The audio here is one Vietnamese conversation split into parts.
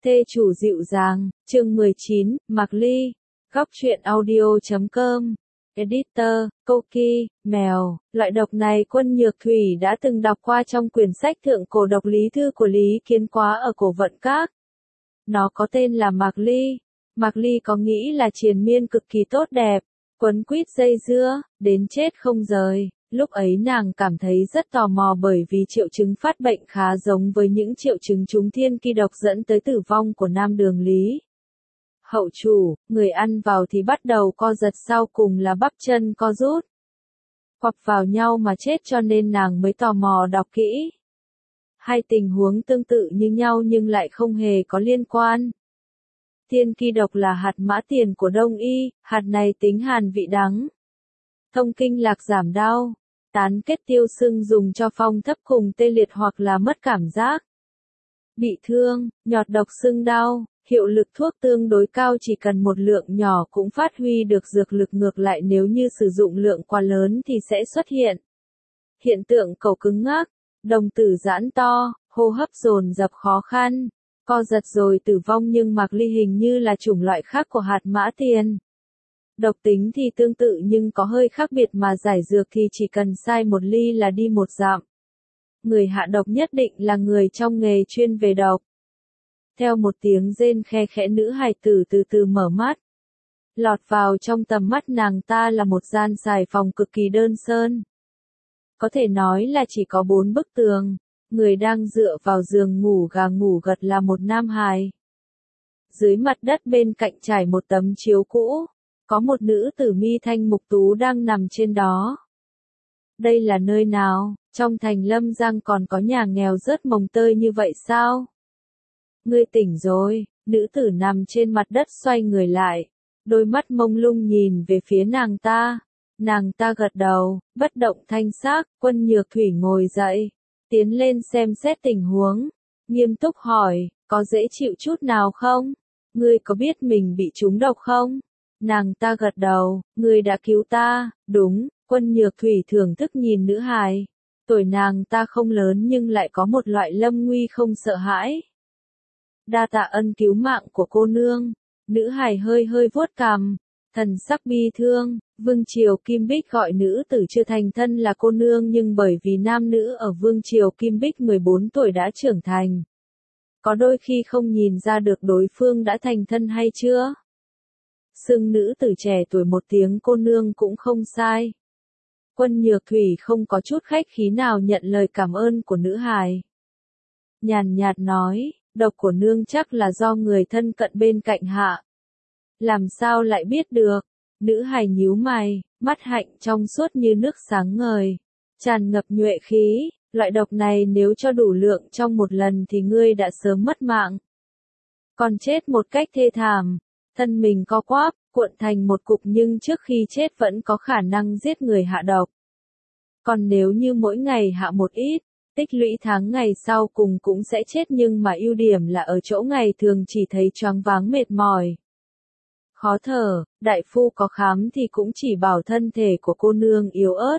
Thê chủ dịu dàng, chương 19, Mạc Ly, góc truyện audio.com, editor, Koki, mèo, loại độc này Quân Nhược Thủy đã từng đọc qua trong quyển sách Thượng Cổ Độc Lý Thư của Lý Kiến Quá ở Cổ Vận Các. Nó có tên là Mạc Ly. Mạc Ly có nghĩ là triền miên cực kỳ tốt đẹp, quấn quýt dây dưa, đến chết không rời. Lúc ấy nàng cảm thấy rất tò mò bởi vì triệu chứng phát bệnh khá giống với những triệu chứng trúng thiên ki độc dẫn tới tử vong của Nam Đường Lý. Hậu chủ, người ăn vào thì bắt đầu co giật, sau cùng là bắp chân co rút. Quặp vào nhau mà chết, cho nên nàng mới tò mò đọc kỹ. Hai tình huống tương tự như nhau nhưng lại không hề có liên quan. Thiên ki độc là hạt mã tiền của Đông y, hạt này tính hàn vị đắng. Thông kinh lạc giảm đau. Tán kết tiêu sưng, dùng cho phong thấp cùng tê liệt hoặc là mất cảm giác. Bị thương, nhọt độc sưng đau, hiệu lực thuốc tương đối cao, chỉ cần một lượng nhỏ cũng phát huy được dược lực, ngược lại nếu như sử dụng lượng quá lớn thì sẽ xuất hiện hiện tượng cầu cứng ngắc, đồng tử giãn to, hô hấp dồn dập khó khăn, co giật rồi tử vong. Nhưng Mạc Ly hình như là chủng loại khác của hạt mã tiền. Độc tính thì tương tự nhưng có hơi khác biệt, mà giải dược thì chỉ cần sai một ly là đi một dặm. Người hạ độc nhất định là người trong nghề chuyên về độc. Theo một tiếng rên khe khẽ, nữ hài tử từ từ mở mắt. Lọt vào trong tầm mắt nàng ta là một gian xài phòng cực kỳ đơn sơ. Có thể nói là chỉ có 4 bức tường. Người đang dựa vào giường ngủ gà ngủ gật là một nam hài. Dưới mặt đất bên cạnh trải một tấm chiếu cũ. Có một nữ tử mi thanh mục tú đang nằm trên đó. Đây là nơi nào? Trong thành Lâm Giang còn có nhà nghèo rớt mồng tơi như vậy sao? Ngươi tỉnh rồi. Nữ tử nằm trên mặt đất xoay người lại. Đôi mắt mông lung nhìn về phía nàng ta. Nàng ta gật đầu, bất động thanh sắc. Quân Nhược Thủy ngồi dậy, tiến lên xem xét tình huống. Nghiêm túc hỏi, có dễ chịu chút nào không? Ngươi có biết mình bị trúng độc không? Nàng ta gật đầu, ngươi đã cứu ta, đúng. Quân Nhược Thủy thưởng thức nhìn nữ hài. Tuổi nàng ta không lớn nhưng lại có một loại lâm nguy không sợ hãi. Đa tạ ân cứu mạng của cô nương. Nữ hài hơi vuốt cằm, thần sắc bi thương. Vương triều Kim Bích gọi nữ tử chưa thành thân là cô nương, nhưng bởi vì nam nữ ở Vương triều Kim Bích 14 tuổi đã trưởng thành. Có đôi khi không nhìn ra được đối phương đã thành thân hay chưa. Xưng nữ tử trẻ tuổi một tiếng cô nương cũng không sai. Quân Nhược Thủy không có chút khách khí nào nhận lời cảm ơn của nữ hài. Nhàn nhạt nói, độc của nương chắc là do người thân cận bên cạnh hạ. Làm sao lại biết được? Nữ hài nhíu mày, mắt hạnh trong suốt như nước sáng ngời, tràn ngập nhuệ khí. Loại độc này nếu cho đủ lượng trong một lần thì ngươi đã sớm mất mạng. Còn chết một cách thê thảm. Thân mình co quắp, cuộn thành một cục, nhưng trước khi chết vẫn có khả năng giết người hạ độc. Còn nếu như mỗi ngày hạ một ít, tích lũy tháng ngày sau cùng cũng sẽ chết, nhưng mà ưu điểm là ở chỗ ngày thường chỉ thấy choáng váng mệt mỏi. Khó thở, đại phu có khám thì cũng chỉ bảo thân thể của cô nương yếu ớt.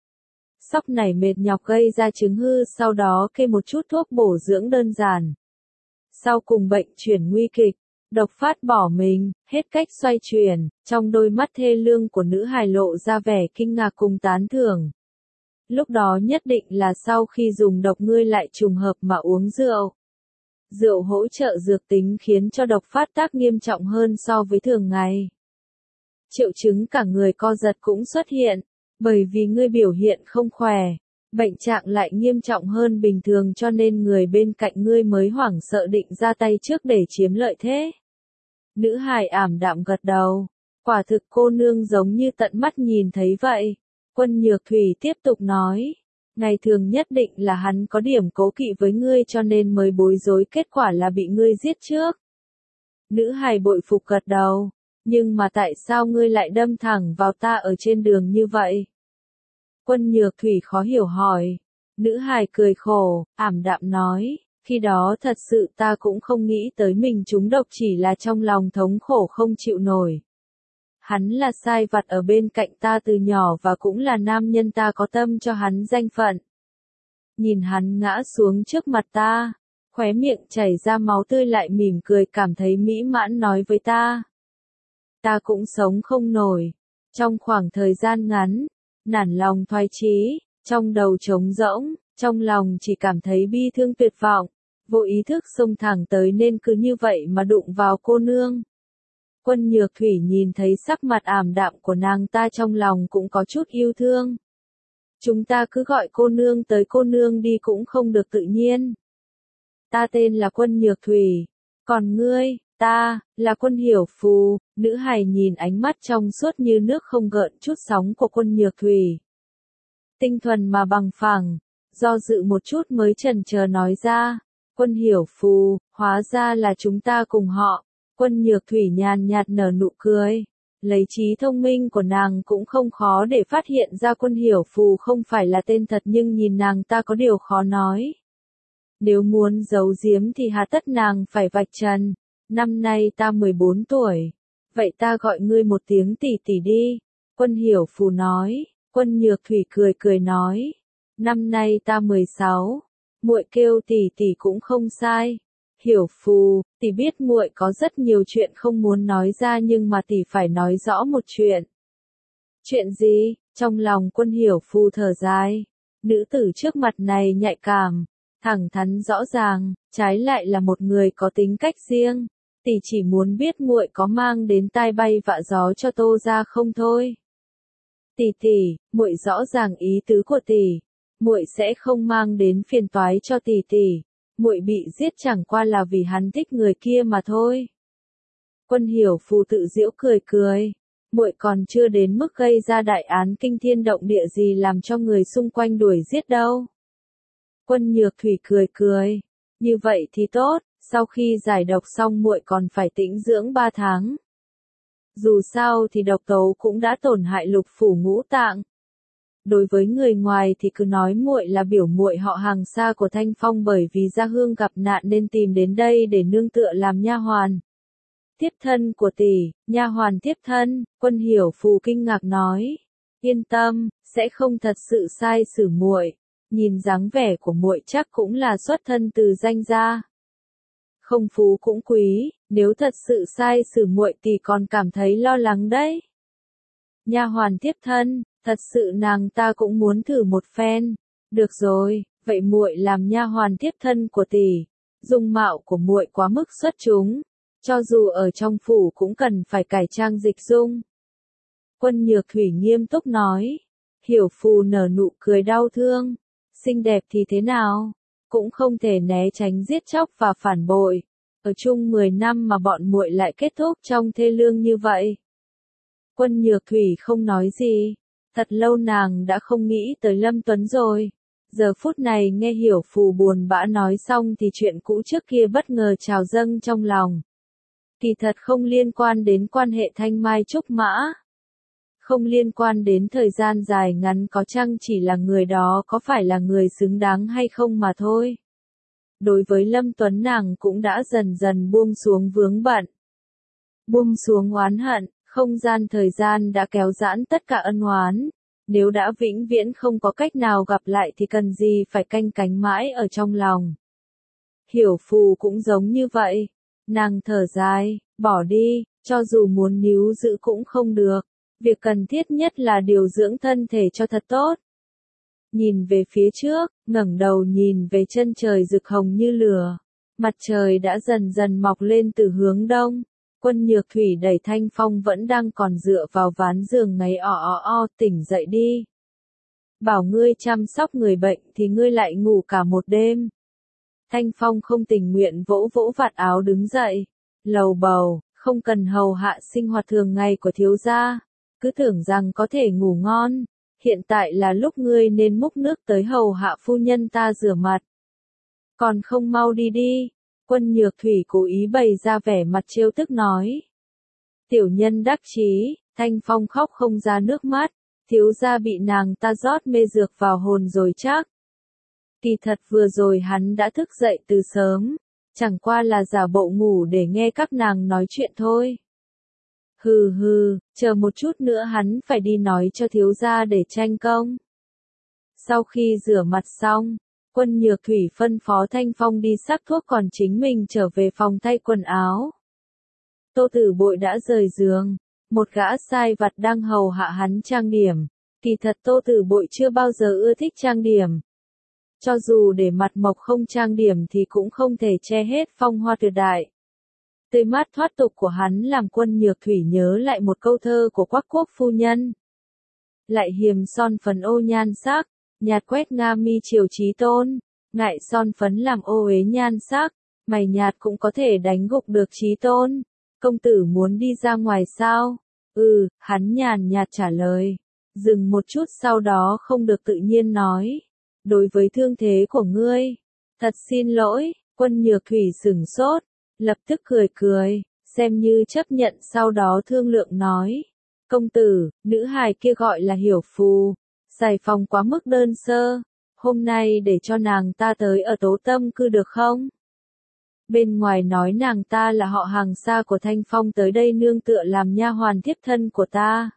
Sóc nảy mệt nhọc gây ra chứng hư, sau đó kê một chút thuốc bổ dưỡng đơn giản. Sau cùng bệnh chuyển nguy kịch. Độc phát bỏ mình, hết cách xoay chuyển. Trong đôi mắt thê lương của nữ hài lộ ra vẻ kinh ngạc cùng tán thưởng. Lúc đó nhất định là sau khi dùng độc ngươi lại trùng hợp mà uống rượu. Rượu hỗ trợ dược tính khiến cho độc phát tác nghiêm trọng hơn so với thường ngày. Triệu chứng cả người co giật cũng xuất hiện, bởi vì ngươi biểu hiện không khỏe. Bệnh trạng lại nghiêm trọng hơn bình thường, cho nên người bên cạnh ngươi mới hoảng sợ định ra tay trước để chiếm lợi thế. Nữ hài ảm đạm gật đầu. Quả thực cô nương giống như tận mắt nhìn thấy vậy. Quân Nhược Thủy tiếp tục nói. Ngày thường nhất định là hắn có điểm cố kỵ với ngươi cho nên mới bối rối, kết quả là bị ngươi giết trước. Nữ hài bội phục gật đầu. Nhưng mà tại sao ngươi lại đâm thẳng vào ta ở trên đường như vậy? Quân Nhược Thủy khó hiểu hỏi. Nữ hài cười khổ, ảm đạm nói, khi đó thật sự ta cũng không nghĩ tới mình trúng độc, chỉ là trong lòng thống khổ không chịu nổi. Hắn là sai vặt ở bên cạnh ta từ nhỏ và cũng là nam nhân ta có tâm cho hắn danh phận. Nhìn hắn ngã xuống trước mặt ta, khóe miệng chảy ra máu tươi lại mỉm cười cảm thấy mỹ mãn nói với ta. Ta cũng sống không nổi. Trong khoảng thời gian ngắn, nản lòng thoái chí, trong đầu trống rỗng, trong lòng chỉ cảm thấy bi thương tuyệt vọng, vô ý thức xông thẳng tới nên cứ như vậy mà đụng vào cô nương. Quân Nhược Thủy nhìn thấy sắc mặt ảm đạm của nàng ta trong lòng cũng có chút yêu thương. Chúng ta cứ gọi cô nương tới cô nương đi cũng không được tự nhiên. Ta tên là Quân Nhược Thủy, còn ngươi, ta, là Quân Hiểu Phù. Nữ hài nhìn ánh mắt trong suốt như nước không gợn chút sóng của Quân Nhược Thủy. Tinh thuần mà bằng phẳng, do dự một chút mới chần chờ nói ra, Quân Hiểu Phù, hóa ra là chúng ta cùng họ. Quân Nhược Thủy nhàn nhạt nở nụ cười. Lấy trí thông minh của nàng cũng không khó để phát hiện ra Quân Hiểu Phù không phải là tên thật nhưng nhìn nàng ta có điều khó nói. Nếu muốn giấu giếm thì hà tất nàng phải vạch trần. Năm nay ta 14 tuổi. Vậy ta gọi ngươi một tiếng tỷ tỷ đi. Quân Hiểu Phù nói. Quân Nhược Thủy cười cười nói. Năm nay ta 16. Muội kêu tỷ tỷ cũng không sai. Hiểu Phù, tỷ biết muội có rất nhiều chuyện không muốn nói ra nhưng mà tỷ phải nói rõ một chuyện. Chuyện gì? Trong lòng Quân Hiểu Phù thở dài. Nữ tử trước mặt này nhạy cảm, thẳng thắn rõ ràng, trái lại là một người có tính cách riêng. Tỷ chỉ muốn biết muội có mang đến tai bay vạ gió cho Tô gia không thôi. Tỷ tỷ, muội rõ ràng ý tứ của tỷ. Muội sẽ không mang đến phiền toái cho tỷ tỷ. Muội bị giết chẳng qua là vì hắn thích người kia mà thôi. Quân Hiểu Phù tự giễu cười cười. Muội còn chưa đến mức gây ra đại án kinh thiên động địa gì làm cho người xung quanh đuổi giết đâu. Quân Nhược Thủy cười cười. Như vậy thì tốt, sau khi giải độc xong muội còn phải tĩnh dưỡng 3 tháng. Dù sao thì độc tố cũng đã tổn hại lục phủ ngũ tạng. Đối với người ngoài thì cứ nói muội là biểu muội họ hàng xa của Thanh Phong bởi vì Gia Hương gặp nạn nên tìm đến đây để nương tựa làm nha hoàn. Tiếp thân của tỷ, nha hoàn tiếp thân, Quân Hiểu Phù kinh ngạc nói. Yên tâm, sẽ không thật sự sai xử muội. Nhìn dáng vẻ của muội chắc cũng là xuất thân từ danh gia. Không phú cũng quý, nếu thật sự sai xử muội tỷ còn cảm thấy lo lắng đấy. Nha hoàn tiếp thân, thật sự nàng ta cũng muốn thử một phen. Được rồi, vậy muội làm nha hoàn tiếp thân của tỷ. Dung mạo của muội quá mức xuất chúng, cho dù ở trong phủ cũng cần phải cải trang dịch dung. Quân Nhược Thủy nghiêm túc nói. Hiểu Phù nở nụ cười đau thương. Xinh đẹp thì thế nào? Cũng không thể né tránh giết chóc và phản bội. Ở chung 10 năm mà bọn muội lại kết thúc trong thê lương như vậy. Quân Nhược Thủy không nói gì. Thật lâu nàng đã không nghĩ tới Lâm Tuấn rồi. Giờ phút này nghe Hiểu Phù buồn bã nói xong thì chuyện cũ trước kia bất ngờ trào dâng trong lòng. Kỳ thật không liên quan đến quan hệ thanh mai trúc mã. Không liên quan đến thời gian dài ngắn có chăng chỉ là người đó có phải là người xứng đáng hay không mà thôi. Đối với Lâm Tuấn nàng cũng đã dần dần buông xuống vướng bận. Buông xuống oán hận, không gian thời gian đã kéo giãn tất cả ân oán. Nếu đã vĩnh viễn không có cách nào gặp lại thì cần gì phải canh cánh mãi ở trong lòng. Hiểu Phù cũng giống như vậy. Nàng thở dài, bỏ đi, cho dù muốn níu giữ cũng không được. Việc cần thiết nhất là điều dưỡng thân thể cho thật tốt. Nhìn về phía trước, ngẩng đầu nhìn về chân trời rực hồng như lửa. Mặt trời đã dần dần mọc lên từ hướng đông. Quân Nhược Thủy đẩy Thanh Phong vẫn đang còn dựa vào ván giường ngáy tỉnh dậy đi. Bảo ngươi chăm sóc người bệnh thì ngươi lại ngủ cả một đêm. Thanh Phong không tình nguyện vỗ vỗ vạt áo đứng dậy. Lầu bầu, không cần hầu hạ sinh hoạt thường ngày của thiếu gia. Cứ tưởng rằng có thể ngủ ngon. Hiện tại là lúc ngươi nên múc nước tới hầu hạ phu nhân ta rửa mặt. Còn không mau đi đi. Quân Nhược Thủy cố ý bày ra vẻ mặt trêu tức nói. Tiểu nhân đắc chí, Thanh Phong khóc không ra nước mắt. Thiếu gia bị nàng ta rót mê dược vào hồn rồi chắc. Kỳ thật vừa rồi hắn đã thức dậy từ sớm. Chẳng qua là giả bộ ngủ để nghe các nàng nói chuyện thôi. Hừ hừ, chờ một chút nữa hắn phải đi nói cho thiếu gia để tranh công. Sau khi rửa mặt xong, Quân Nhược Thủy phân phó Thanh Phong đi sắc thuốc còn chính mình trở về phòng thay quần áo. Tô Tử Bội đã rời giường, một gã sai vặt đang hầu hạ hắn trang điểm. Kỳ thật Tô Tử Bội chưa bao giờ ưa thích trang điểm. Cho dù để mặt mộc không trang điểm thì cũng không thể che hết phong hoa tuyệt đại. Tươi mát thoát tục của hắn làm Quân Nhược Thủy nhớ lại một câu thơ của Quách Quốc phu nhân. Lại hiềm son phấn ô nhan sắc, nhạt quét nga mi triều chí tôn, ngại son phấn làm ô uế nhan sắc, mày nhạt cũng có thể đánh gục được chí tôn. Công tử muốn đi ra ngoài sao? Hắn nhàn nhạt trả lời. Dừng một chút sau đó không được tự nhiên nói. Đối với thương thế của ngươi, thật xin lỗi. Quân Nhược Thủy sửng sốt, lập tức cười cười, xem như chấp nhận sau đó thương lượng nói. Công tử, nữ hài kia gọi là Hiểu Phù, xài phòng quá mức đơn sơ, hôm nay để cho nàng ta tới ở Tố Tâm cư được không? Bên ngoài nói nàng ta là họ hàng xa của Thanh Phong tới đây nương tựa làm nha hoàn thiếp thân của ta.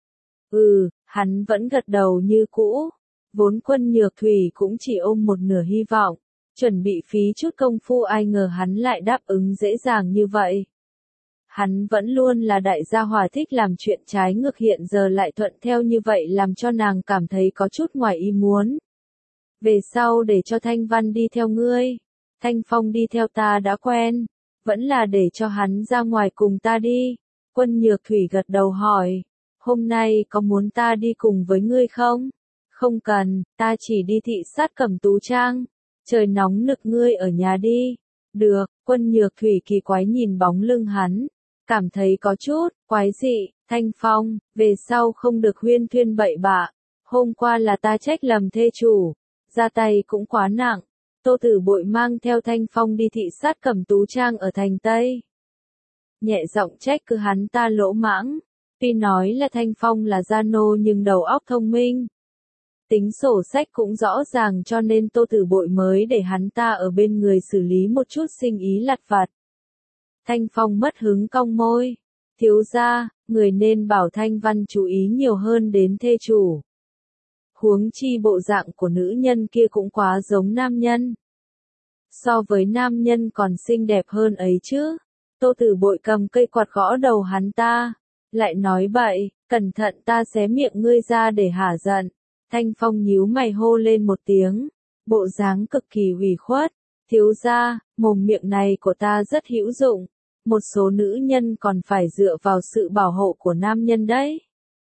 Hắn vẫn gật đầu như cũ. Vốn Quân Nhược Thủy cũng chỉ ôm một nửa hy vọng, chuẩn bị phí chút công phu ai ngờ hắn lại đáp ứng dễ dàng như vậy. Hắn vẫn luôn là đại gia hỏa thích làm chuyện trái ngược hiện giờ lại thuận theo như vậy làm cho nàng cảm thấy có chút ngoài ý muốn. Về sau để cho Thanh Văn đi theo ngươi, Thanh Phong đi theo ta đã quen, vẫn là để cho hắn ra ngoài cùng ta đi. Quân Nhược Thủy gật đầu hỏi, hôm nay có muốn ta đi cùng với ngươi không? Không cần, ta chỉ đi thị sát Cẩm Tú Trang. Trời nóng nực ngươi ở nhà đi. Được, Quân Nhược Thủy kỳ quái nhìn bóng lưng hắn, cảm thấy có chút quái dị. Thanh Phong, về sau không được huyên thuyên bậy bạ. Hôm qua là ta trách lầm thê chủ, ra tay cũng quá nặng. Tô Tử Bội mang theo Thanh Phong đi thị sát Cẩm Tú Trang ở thành Tây. Nhẹ giọng trách cứ hắn ta lỗ mãng. Tuy nói là Thanh Phong là gia nô nhưng đầu óc thông minh. Tính sổ sách cũng rõ ràng cho nên Tô Tử Bội mới để hắn ta ở bên người xử lý một chút sinh ý lặt vặt. Thanh Phong mất hứng cong môi. Thiếu gia, người nên bảo Thanh Văn chú ý nhiều hơn đến thê chủ. Huống chi bộ dạng của nữ nhân kia cũng quá giống nam nhân. So với nam nhân còn xinh đẹp hơn ấy chứ. Tô Tử Bội cầm cây quạt gõ đầu hắn ta. Lại nói bậy, cẩn thận ta xé miệng ngươi ra để hả giận. Thanh Phong nhíu mày hô lên một tiếng. Bộ dáng cực kỳ ủy khuất. Thiếu gia, mồm miệng này của ta rất hữu dụng. Một số nữ nhân còn phải dựa vào sự bảo hộ của nam nhân đấy.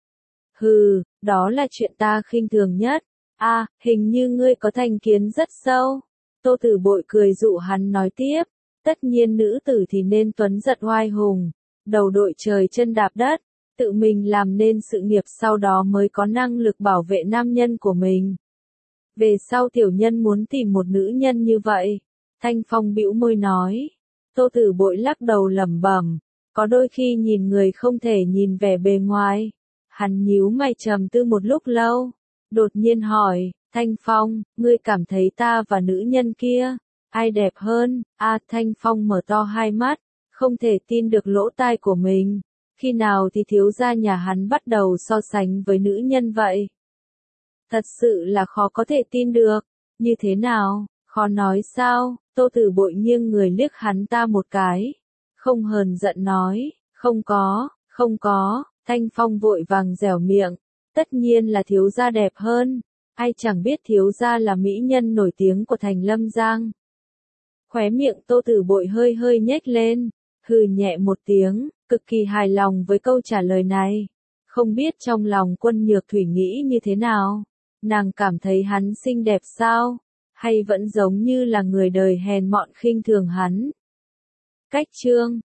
Đó là chuyện ta khinh thường nhất. Hình như ngươi có thành kiến rất sâu. Tô Tử Bội cười dụ hắn nói tiếp. Tất nhiên nữ tử thì nên tuấn giật oai hùng, đầu đội trời chân đạp đất, tự mình làm nên sự nghiệp sau đó mới có năng lực bảo vệ nam nhân của mình. Về sau tiểu nhân muốn tìm một nữ nhân như vậy. Thanh Phong bĩu môi nói. Tô Tử Bội lắc đầu lẩm bẩm. Có đôi khi nhìn người không thể nhìn vẻ bề ngoài. Hắn nhíu mày trầm tư một lúc lâu. Đột nhiên hỏi, Thanh Phong, ngươi cảm thấy ta và nữ nhân kia, ai đẹp hơn? Thanh Phong mở to hai mắt, không thể tin được lỗ tai của mình. Khi nào thì thiếu gia nhà hắn bắt đầu so sánh với nữ nhân vậy? Thật sự là khó có thể tin được. Như thế nào? Khó nói sao? Tô Tử Bội nghiêng người liếc hắn ta một cái. Không hờn giận nói, không có. Thanh Phong vội vàng dẻo miệng. Tất nhiên là thiếu gia đẹp hơn. Ai chẳng biết thiếu gia là mỹ nhân nổi tiếng của thành Lâm Giang. Khóe miệng Tô Tử Bội hơi hơi nhếch lên. Hừ nhẹ một tiếng, cực kỳ hài lòng với câu trả lời này. Không biết trong lòng Quân Nhược Thủy nghĩ như thế nào? Nàng cảm thấy hắn xinh đẹp sao? Hay vẫn giống như là người đời hèn mọn khinh thường hắn? Cách chương